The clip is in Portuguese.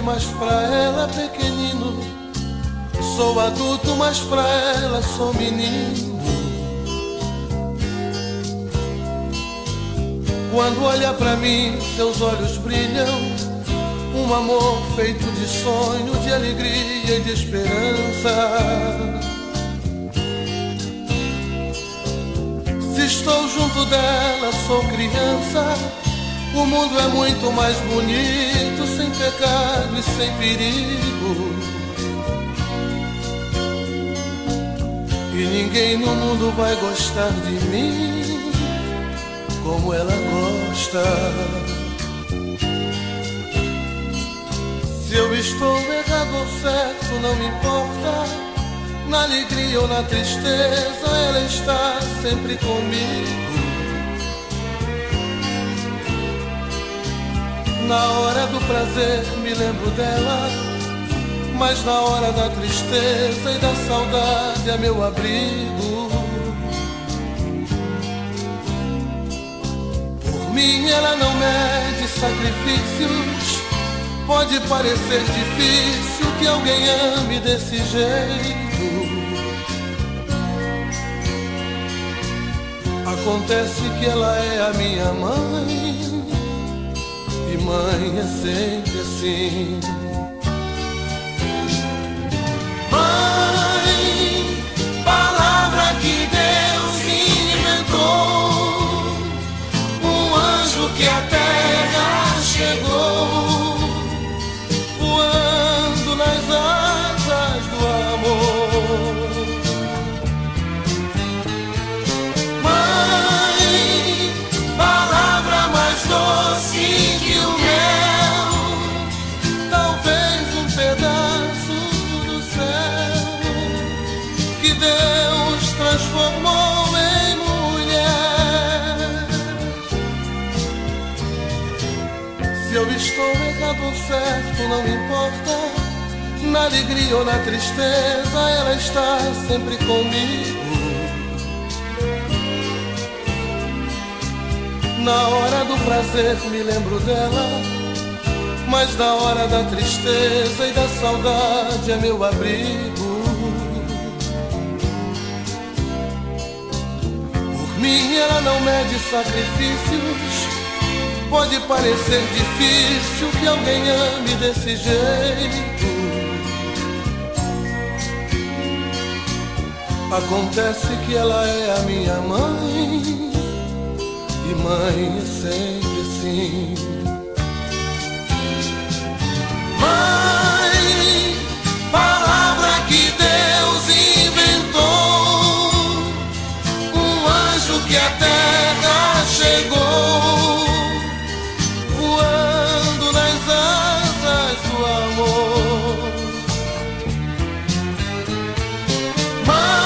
mas pra ela pequenino. Sou adulto, mas pra ela sou menino. Quando olha pra mim, seus olhos brilham. Um amor feito de sonho, de alegria e de esperança. Se estou junto dela, sou criança. O mundo é muito mais bonito, sem pecado e sem perigo. E ninguém no mundo vai gostar de mim como ela gosta. Se eu estou errado ou certo, não me importa. Na alegria ou na tristeza, ela está sempre comigo. Na hora do prazer me lembro dela, mas na hora da tristeza e da saudade é meu abrigo. Por mim ela não mede sacrifícios. Pode parecer difícil que alguém ame desse jeito. Acontece que ela é a minha mãe, e mãe é sempre assim. Mãe, palavra que Deus inventou, um anjo que a terra chegou, voando nas asas do amor. Mãe, palavra mais doce que o mel, talvez um pedaço do céu que Deus transformou em mulher. Se eu estou errado ou certo, não importa. Na alegria ou na tristeza, ela está sempre comigo. Na hora do prazer me lembro dela, mas na hora da tristeza e da saudade é meu abrigo. Por mim ela não mede sacrifícios. Pode parecer difícil que alguém ame desse jeito. Acontece que ela é a minha mãe, e mãe é sempre assim. Mãe, palavra que Deus inventou, um anjo que a terra chegou, voando nas asas do amor. Mãe,